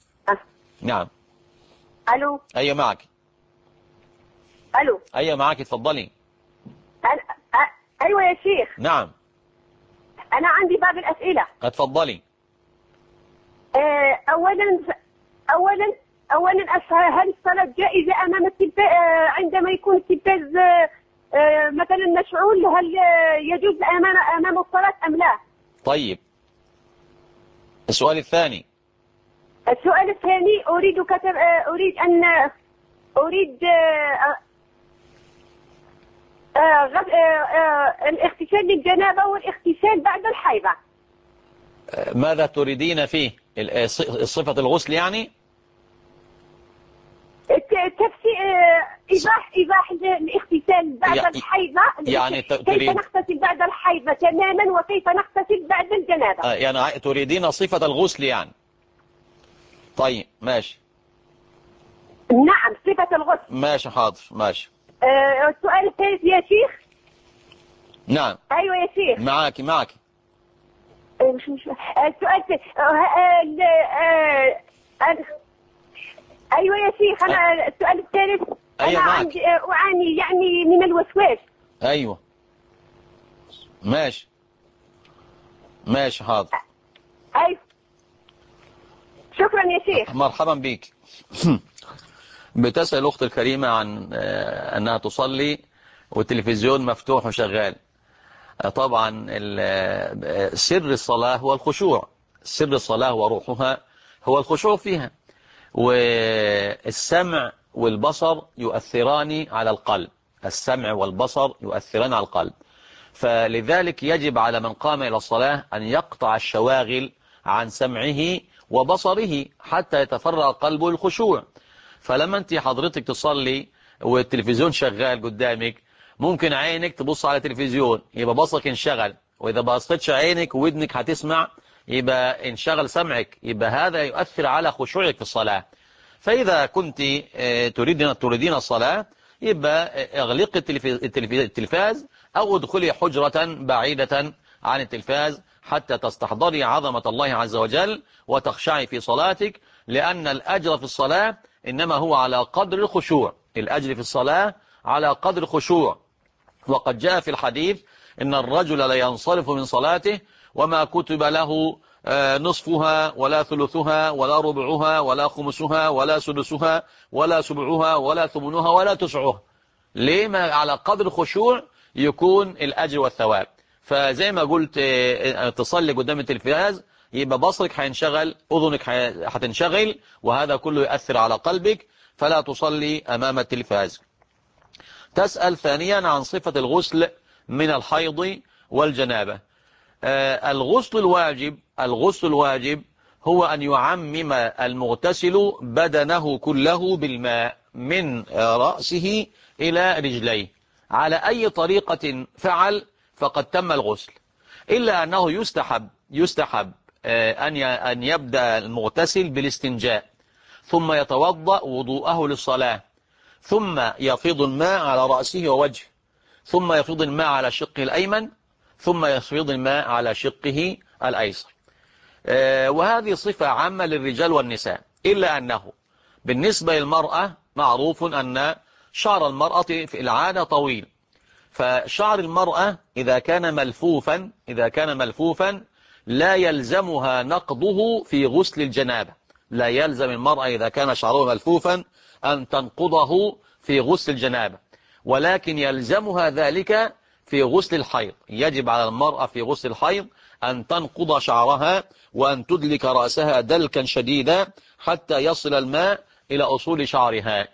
نعم. ألو. أيوة معك. ألو. أيوة معك، اتفضلي. أيوة يا شيخ. نعم. أنا عندي بعض الأسئلة. اتفضلي. أولا هل الصلاة جائزة أمام التلفاز عندما يكون التلفاز مثلا مشعول؟ هل يجوز أمام الصلاة أم لا؟ طيب السؤال الثاني. السؤال الثاني أريد الاغتسال للجنابة والاغتسال بعد الحيضة. ماذا تريدين فيه؟ صفة الغسل يعني؟ إيضاح الاغتسال بعد الحيضة، يعني كيف نغتسل بعد الحيضة تماما وكيف نغتسل بعد الجنابة. يعني تريدين صفة الغسل يعني؟ طيب ماشي. نعم صفة الغسل. ماشي حاضر ماشي. السؤال الثالث يا شيخ. نعم. أيوة يا شيخ. معك. السؤال أيوة يا شيخ. أنا السؤال الثالث. أيوة أنا معك. أعاني يعني من الوسواس. أيوة ماشي حاضر. أيوة. شكرا يا شيخ. مرحبا بك. بتسأل الأخت الكريمة عن أنها تصلي والتلفزيون مفتوح وشغال. طبعا سر الصلاة هو الخشوع، سر الصلاة وروحها هو الخشوع فيها، والسمع والبصر يؤثران على القلب، السمع والبصر يؤثران على القلب. فلذلك يجب على من قام إلى الصلاة أن يقطع الشواغل عن سمعه وبصره حتى يتفرغ قلبه الخشوع. فلما انت حضرتك تصلي والتلفزيون شغال قدامك، ممكن عينك تبص على التلفزيون يبقى بصرك انشغل، وإذا بصتش عينك ودنك هتسمع يبقى انشغل سمعك، يبقى هذا يؤثر على خشوعك في الصلاة. فإذا كنت تريدين الصلاة يبقى اغلق التلفاز أو ادخلي حجرة بعيدة عن التلفاز حتى تستحضري عظمة الله عز وجل وتخشعي في صلاتك، لأن الأجر في الصلاة إنما هو على قدر الخشوع، الأجر في الصلاة على قدر الخشوع. وقد جاء في الحديث إن الرجل لا ينصرف من صلاته وما كتب له نصفها ولا ثلثها ولا ربعها ولا خمسها ولا سدسها ولا سبعها ولا ثمنها ولا تسعها. ليه؟ ما على قدر الخشوع يكون الأجر والثواب. فزي ما قلت تصلي قدام التلفاز يبقى بصرك هينشغل، أذنك هتنشغل، وهذا كله يؤثر على قلبك، فلا تصلي أمام التلفاز. تسأل ثانيا عن صفة الغسل من الحيض والجنابة. الغسل الواجب هو أن يعمم المغتسل بدنه كله بالماء من رأسه إلى رجليه على أي طريقة فعل فقد تم الغسل، إلا أنه يستحب أن يبدأ المغتسل بالاستنجاء ثم يتوضأ وضوءه للصلاة، ثم يفيض الماء على رأسه ووجهه، ثم يفيض الماء على شقه الأيمن، ثم يفيض الماء على شقه الأيسر. وهذه صفة عامة للرجال والنساء، إلا أنه بالنسبة للمرأة معروف أن شعر المرأة في العادة طويل، فشعر المرأة إذا كان ملفوفا لا يلزمها نقضه في غسل الجنابة، لا يلزم المرأة إذا كان شعره ملفوفا أن تنقضه في غسل الجنابة، ولكن يلزمها ذلك في غسل الحيض. يجب على المرأة في غسل الحيض أن تنقض شعرها وأن تدلك رأسها دلكا شديدا حتى يصل الماء إلى أصول شعرها.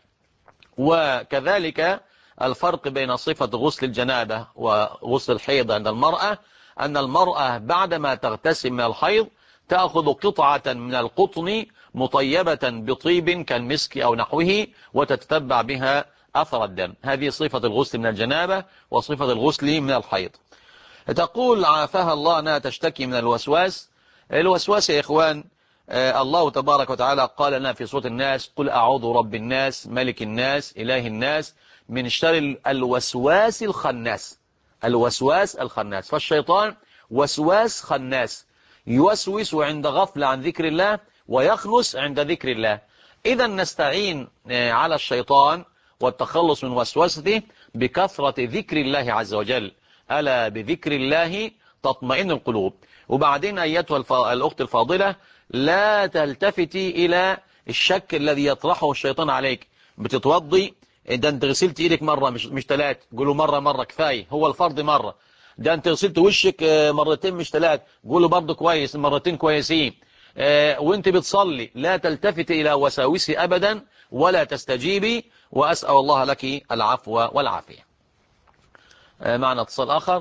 وكذلك الفرق بين صفة غسل الجنابة وغسل الحيض عند المرأة أن المرأة بعدما تغتسل من الحيض تأخذ قطعة من القطن مطيبة بطيب كالمسك أو نحوه وتتتبع بها أثر الدم. هذه صفة الغسل من الجنابة وصفة الغسل من الحيض. تقول عافاها الله أنها تشتكي من الوسواس. الوسواس يا إخوان الله تبارك وتعالى قال لنا في سورة الناس: قل أعوذ رب الناس ملك الناس إله الناس من شر الوسواس الخناس. الوسواس الخناس، فالشيطان وسواس خناس، يوسوس عند غفلة عن ذكر الله ويخنس عند ذكر الله. إذا نستعين على الشيطان والتخلص من وسوسته بكثرة ذكر الله عز وجل، ألا بذكر الله تطمئن القلوب. وبعدين أيتها الأخت الفاضلة لا تلتفتي إلى الشك الذي يطرحه الشيطان عليك. بتتوضي، ده انت غسلت ايدك مرة مش 3، قولوا مرة كفاية، هو الفرض مرة. ده انت غسلت وشك مرتين مش 3، قولوا برضه كويس، مرتين كويسين. وانت بتصلي لا تلتفت إلى وساوسي أبدا ولا تستجيبي، وأسأل الله لك العفو والعافية. معنا اتصال آخر،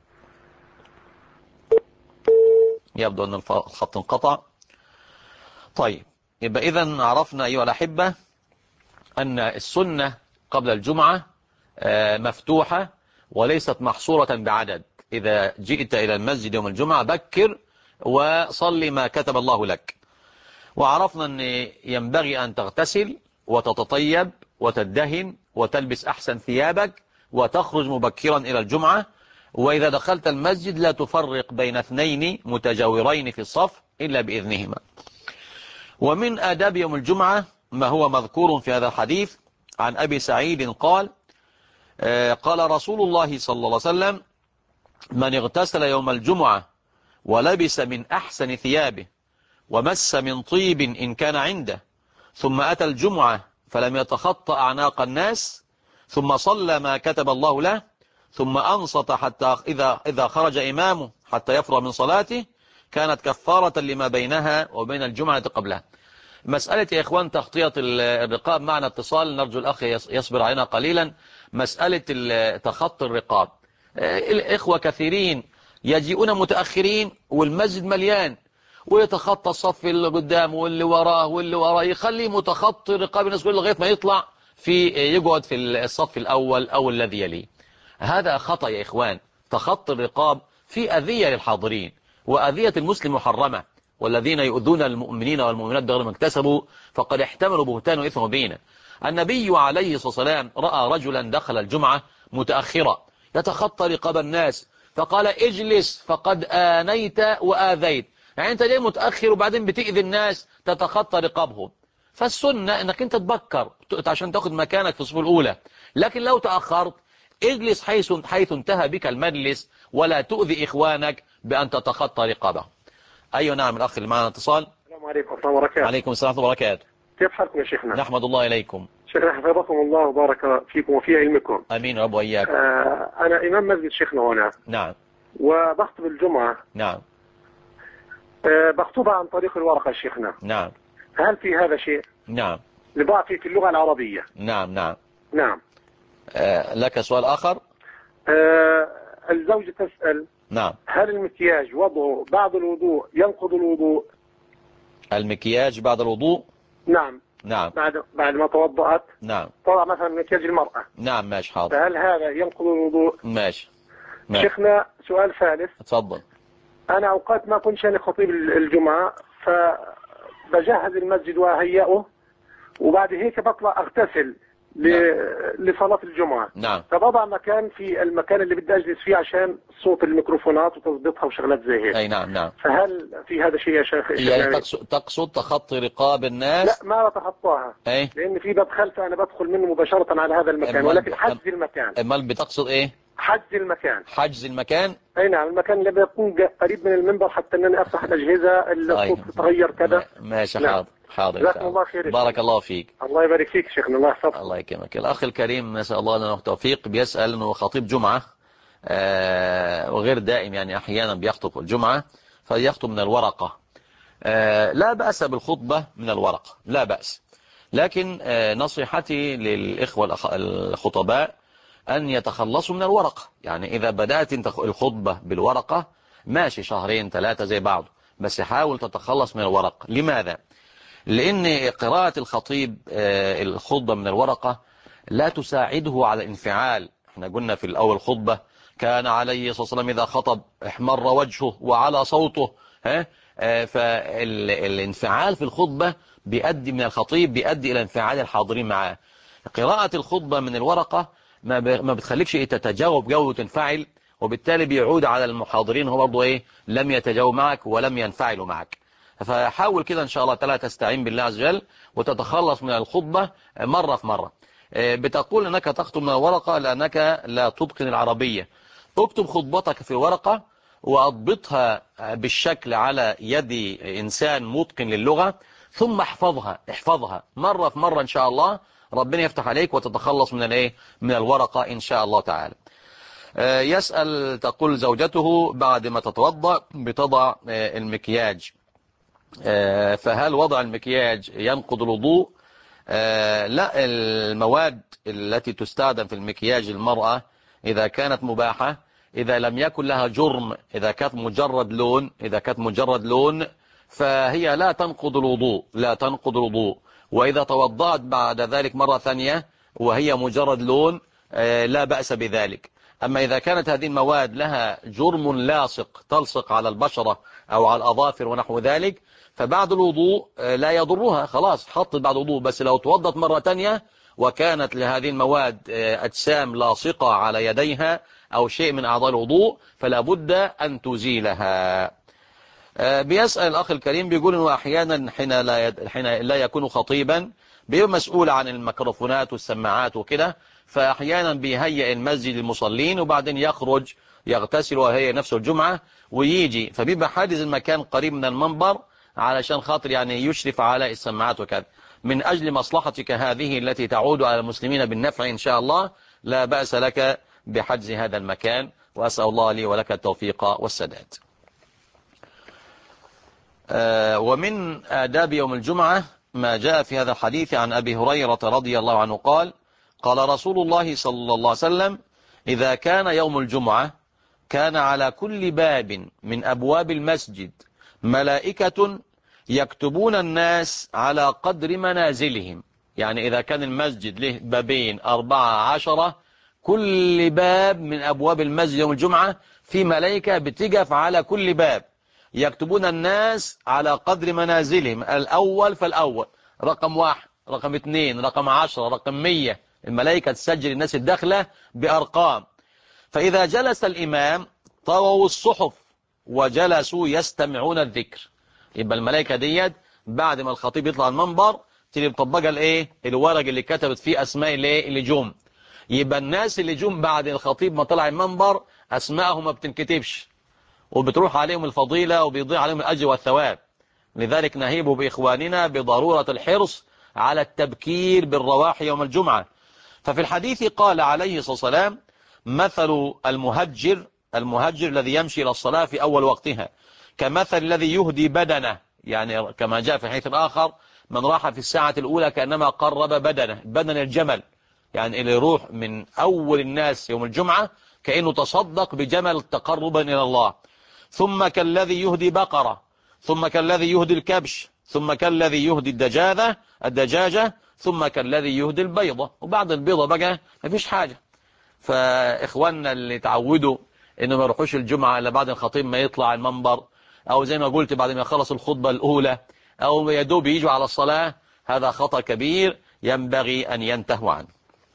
يبدو أن الخط انقطع. طيب، يبقى إذن عرفنا أيها الأحبة أن السنة قبل الجمعة مفتوحة وليست محصورة بعدد. إذا جئت إلى المسجد يوم الجمعة بكر وصلي ما كتب الله لك. وعرفنا أن ينبغي أن تغتسل وتتطيب وتدهن وتلبس أحسن ثيابك وتخرج مبكرا إلى الجمعة. وإذا دخلت المسجد لا تفرق بين 2 متجاورين في الصف إلا بإذنهما. ومن آداب يوم الجمعة ما هو مذكور في هذا الحديث عن أبي سعيد قال: قال رسول الله صلى الله عليه وسلم: من اغتسل يوم الجمعة ولبس من أحسن ثيابه ومس من طيب إن كان عنده، ثم أتى الجمعة فلم يتخطى أعناق الناس، ثم صلى ما كتب الله له، ثم أنصت حتى إذا خرج إمامه حتى يفرغ من صلاته، كانت كفارة لما بينها وبين الجمعة قبلها. مسألة يا إخوان تغطية الرقاب، معنا اتصال، نرجو الأخ يصبر علينا قليلا. مسألة تخطي الرقاب، الإخوة كثيرين يجيئون متأخرين والمسجد مليان، ويتخطى الصف اللي قدام واللي وراه واللي وراه، يخلي متخطي رقاب الناس كله لغاية ما يطلع يقعد في الصف الأول أو الذي يليه. هذا خطأ يا إخوان. تخطي الرقاب في أذية للحاضرين، وأذية المسلم محرمة، والذين يؤذون المؤمنين والمؤمنات بغير ما اكتسبوا فقد احتملوا بهتان وإثم مبينا. النبي عليه الصلاة والسلام رأى رجلا دخل الجمعة متأخرا يتخطى رقاب الناس، فقال اجلس فقد آنيت وآذيت. يعني انت ليه متأخر وبعدين بتأذي الناس تتخطى رقابهم؟ فالسنة انك انت تبكر عشان تاخد مكانك في الصفوف الأولى، لكن لو تأخرت اجلس حيث انتهى بك المجلس، ولا تؤذي إخوانك بأن تتخطى رقابهم. أيوة نعم الأخ اللي معنا اتصال. السلام عليكم ورحمة الله وبركاته. عليكم السلام ورحمة الله وبركاته. كيف حالكم يا شيخنا؟ نحمد الله إليكم. شيخنا حفظكم الله وبارك فيكم وفي علمكم. أمين رب وإياكم. أنا إمام مسجد شيخنا هنا. نعم. وبخطب الجمعة. نعم. بخطبها عن طريق الورقة شيخنا. نعم. هل في هذا شيء؟ نعم. لضعفي في اللغة العربية. نعم. نعم. نعم. لك سؤال آخر؟ الزوجة تسأل. نعم. هل المكياج وضعه بعد الوضوء ينقض الوضوء؟ المكياج بعد الوضوء؟ نعم. نعم. بعد ما توضأت. نعم. طلع مثلا مكياج المرأة. نعم ماشي حاضر. فهل هذا ينقض الوضوء؟ ماشي. شيخنا سؤال ثالث. اتفضل. أنا أوقات ما كنت أنا خطيب الجمعة، فبجهز المسجد وأهيئه، وبعد هيك بطلع أغتسل لصلاة الجمعة. نعم. فبضع مكان في المكان اللي بدي أجلس فيه عشان صوت الميكروفونات وتظبيطها وشغلات زي هيك. أي نعم. نعم. فهل في هذا شيء يا شيخ؟ يعني تقصد تخطي رقاب الناس؟ لا ما بتخطاها. أي؟ لأن في باب خلفه أنا بدخل منه مباشرة على هذا المكان، ولكن حجز المكان. أمال بتقصد إيه؟ حجز المكان. حجز المكان؟ أي نعم، المكان اللي بيكون قريب من المنبر حتى أنني أفتح الأجهزة اللي الصوت تتغير كذا. ماشي. نعم. حاضر حاضر. جزاكم الله خير. بارك الله فيك. الله يبارك فيك شيخنا، الله يحفظك. الله يكرمك. الأخ الكريم نسأل الله لنا التوفيق بيسأل أنه خطيب جمعة وغير دائم، يعني أحيانا بيخطب الجمعة فيخطب من الورقة. لا بأس بالخطبة من الورقة، لا بأس، لكن نصيحتي للإخوة الخطباء أن يتخلصوا من الورقة. يعني إذا بدأت الخطبة بالورقة ماشي، شهرين ثلاثة زي بعض، بس حاول تتخلص من الورقة. لماذا؟ لأن قراءة الخطيب الخطبة من الورقة لا تساعده على الانفعال. احنا قلنا في الأول خطبة كان عليه الصلاة والسلام إذا خطب احمر وجهه وعلى صوته، فالانفعال في الخطبة بيؤدي من الخطيب بيؤدي إلى انفعال الحاضرين معاه. قراءة الخطبة من الورقة ما بتخليكش تتجاوب جو وتنفعل، وبالتالي بيعود على المحاضرين هو برضه لم يتجاوب معك ولم ينفعلوا معك. فحاول كده إن شاء الله تعالى تستعين بالله عز وجل وتتخلص من الخطبة مرة في مرة. بتقول أنك تخطب من الورقة لأنك لا تتقن العربية. اكتب خطبتك في ورقة وأضبطها بالشكل على يد إنسان متقن للغة، ثم احفظها مرة في مرة إن شاء الله، ربنا يفتح عليك وتتخلص من الورقة إن شاء الله تعالى. يسأل، تقول زوجته بعد ما تتوضأ بتضع المكياج، فهل وضع المكياج ينقض الوضوء؟ لا، المواد التي تستخدم في المكياج المرأة إذا كانت مباحة، إذا لم يكن لها جرم، إذا كانت مجرد لون فهي لا تنقض الوضوء. وإذا توضأت بعد ذلك مرة ثانية وهي مجرد لون لا بأس بذلك. أما إذا كانت هذه المواد لها جرم لاصق تلصق على البشرة أو على الأظافر ونحو ذلك، فبعد الوضوء لا يضرها، خلاص حطت بعد الوضوء. بس لو توضت مرة تانية وكانت لهذه المواد أجسام لاصقة على يديها أو شيء من أعضاء الوضوء فلا بد أن تزيلها. بيسأل الأخ الكريم بيقول إنه أحيانا حين لا يكون خطيبا بيبقى مسؤول عن الميكروفونات والسماعات وكده، فأحيانا بيهيئ المسجد للمصلين وبعدين يخرج يغتسل وهي نفسه الجمعة ويجي، فبيبقى حاجز المكان قريب من المنبر علشان خاطر يعني يشرف على السماعات وكذا. من أجل مصلحتك هذه التي تعود على المسلمين بالنفع إن شاء الله، لا بأس لك بحجز هذا المكان، وأسأل الله لي ولك التوفيق والسداد. ومن آداب يوم الجمعة ما جاء في هذا الحديث عن أبي هريرة رضي الله عنه قال: قال رسول الله صلى الله عليه وسلم: إذا كان يوم الجمعة كان على كل باب من أبواب المسجد ملائكة يكتبون الناس على قدر منازلهم. يعني إذا كان المسجد له بابين 14، كل باب من أبواب المسجد يوم الجمعة في ملائكة بتقف على كل باب يكتبون الناس على قدر منازلهم، الأول فالأول، رقم 1، رقم 2، رقم 10، رقم 100. الملائكة تسجل الناس الداخلة بأرقام. فإذا جلس الإمام طووا الصحف وجلسوا يستمعون الذكر. يبقى الملائكة ديت بعد ما الخطيب يطلع المنبر تيجي مطبقة الورق اللي كتبت فيه أسماء اللي جم. يبقى الناس اللي جم بعد الخطيب ما طلع المنبر أسماءهم ما بتنكتبش، وبتروح عليهم الفضيلة وبيضيع عليهم الأجر والثواب. لذلك نهيب بإخواننا بضرورة الحرص على التبكير بالرواح يوم الجمعة. ففي الحديث قال عليه الصلاة والسلام: مثل المهجر الذي يمشي إلى الصلاة في أول وقتها كمثل الذي يهدي بدنه. يعني كما جاء في الحديث الآخر: من راح في الساعة الأولى كأنما قرب بدن الجمل. يعني اللي يروح من أول الناس يوم الجمعة كأنه تصدق بجمل تقربا إلى الله. ثم كالذي يهدي بقرة، ثم كالذي يهدي الكبش، ثم كالذي يهدي الدجاجة، ثم كالذي يهدي البيضة. وبعد البيضة بقى مفيش حاجة. فإخواننا اللي تعودوا إنه ما يروحوش الجمعة إلا بعد الخطيب ما يطلع المنبر، أو زي ما قلت بعد ما يخلص الخطبة الأولى، أو يدوب يجوا على الصلاة، هذا خطأ كبير ينبغي أن ينتهوا عنه.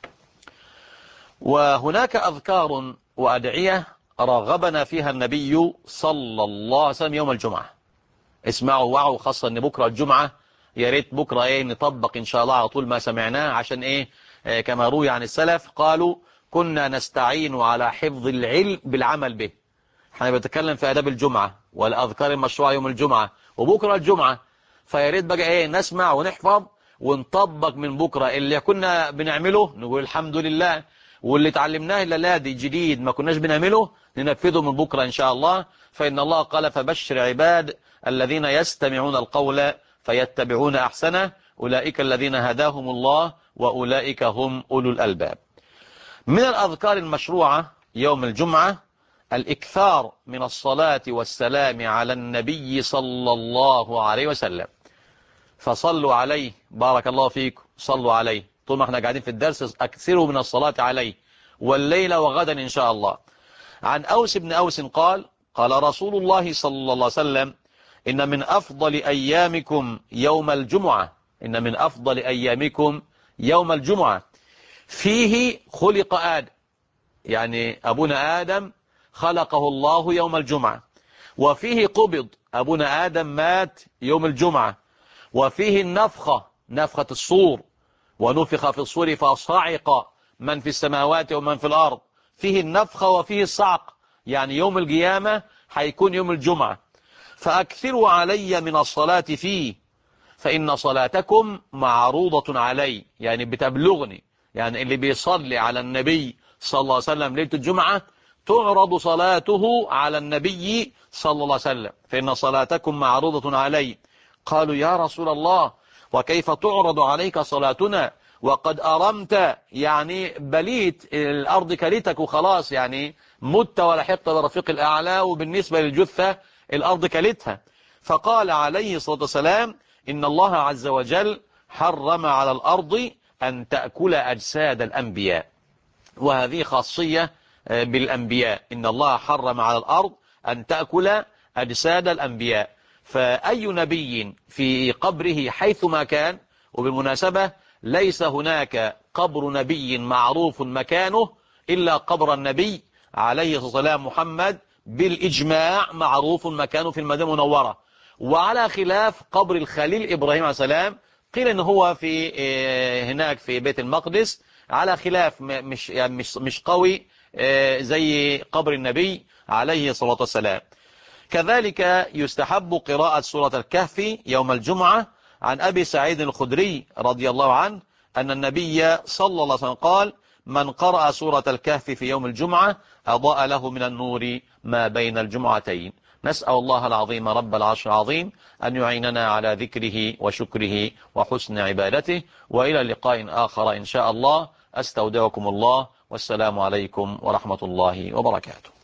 وهناك أذكار وأدعية رغبنا فيها النبي صلى الله عليه وسلم يوم الجمعة. اسمعوا وعوا، خاصة ان بكرة الجمعة، يا ريت بكرة نطبق ان شاء الله على طول ما سمعناه، عشان كما روي عن السلف قالوا: كنا نستعين على حفظ العلم بالعمل به. احنا بنتكلم في آداب الجمعة والأذكار المشروعة يوم الجمعة، وبكرة الجمعة، فيا ريت بقى نسمع ونحفظ ونطبق من بكرة. اللي كنا بنعمله نقول الحمد لله، واللي تعلمناه الليلة دي جديد ما كناش بنعمله ننفذه من بكرة إن شاء الله. فإن الله قال: فبشر عباد الذين يستمعون القول فيتبعون أحسنه أولئك الذين هداهم الله وأولئك هم أولو الألباب. من الأذكار المشروعة يوم الجمعة الإكثار من الصلاة والسلام على النبي صلى الله عليه وسلم. فصلوا عليه، بارك الله فيكم، صلوا عليه طول ما احنا قاعدين في الدرس، أكثروا من الصلاة عليه، والليلة وغدا إن شاء الله. عن أوس بن أوس قال: قال رسول الله صلى الله عليه وسلم: إن من أفضل أيامكم يوم الجمعة، إن من أفضل أيامكم يوم الجمعة، فيه خلق آدم. يعني أبونا آدم خلقه الله يوم الجمعة، وفيه قبض، أبونا آدم مات يوم الجمعة، وفيه النفخة، نفخة الصور، ونفخ في الصور فصعق من في السماوات ومن في الأرض. فيه النفخة وفيه الصعق، يعني يوم القيامة هيكون يوم الجمعة. فأكثروا علي من الصلاة فيه، فإن صلاتكم معروضة علي، يعني بتبلغني. يعني اللي بيصلي على النبي صلى الله عليه وسلم ليلة الجمعة تعرض صلاته على النبي صلى الله عليه وسلم، فإن صلاتكم معروضة علي. قالوا: يا رسول الله، وكيف تعرض عليك صلاتنا وقد أرمت؟ يعني بليت الأرض كلتك وخلاص، يعني مت ولحقت برفيق الأعلى، وبالنسبة للجثة الأرض كلتها. فقال عليه الصلاة والسلام: إن الله عز وجل حرم على الأرض أن تأكل أجساد الأنبياء. وهذه خاصية بالأنبياء، إن الله حرم على الأرض أن تأكل أجساد الأنبياء. فأي نبي في قبره حيثما كان، وبالمناسبة ليس هناك قبر نبي معروف مكانه إلا قبر النبي عليه الصلاة والسلام محمد، بالإجماع معروف مكانه في المدينة المنورة. وعلى خلاف قبر الخليل إبراهيم عليه السلام، قيل إن هو في هناك في بيت المقدس، على خلاف مش قوي زي قبر النبي عليه الصلاة والسلام. كذلك يستحب قراءة سورة الكهف يوم الجمعة. عن أبي سعيد الخدري رضي الله عنه أن النبي صلى الله عليه وسلم قال: من قرأ سورة الكهف في يوم الجمعة أضاء له من النور ما بين الجمعتين. نسأل الله العظيم رب العرش العظيم أن يعيننا على ذكره وشكره وحسن عبادته. وإلى لقاء آخر إن شاء الله. أستودعكم الله، والسلام عليكم ورحمة الله وبركاته.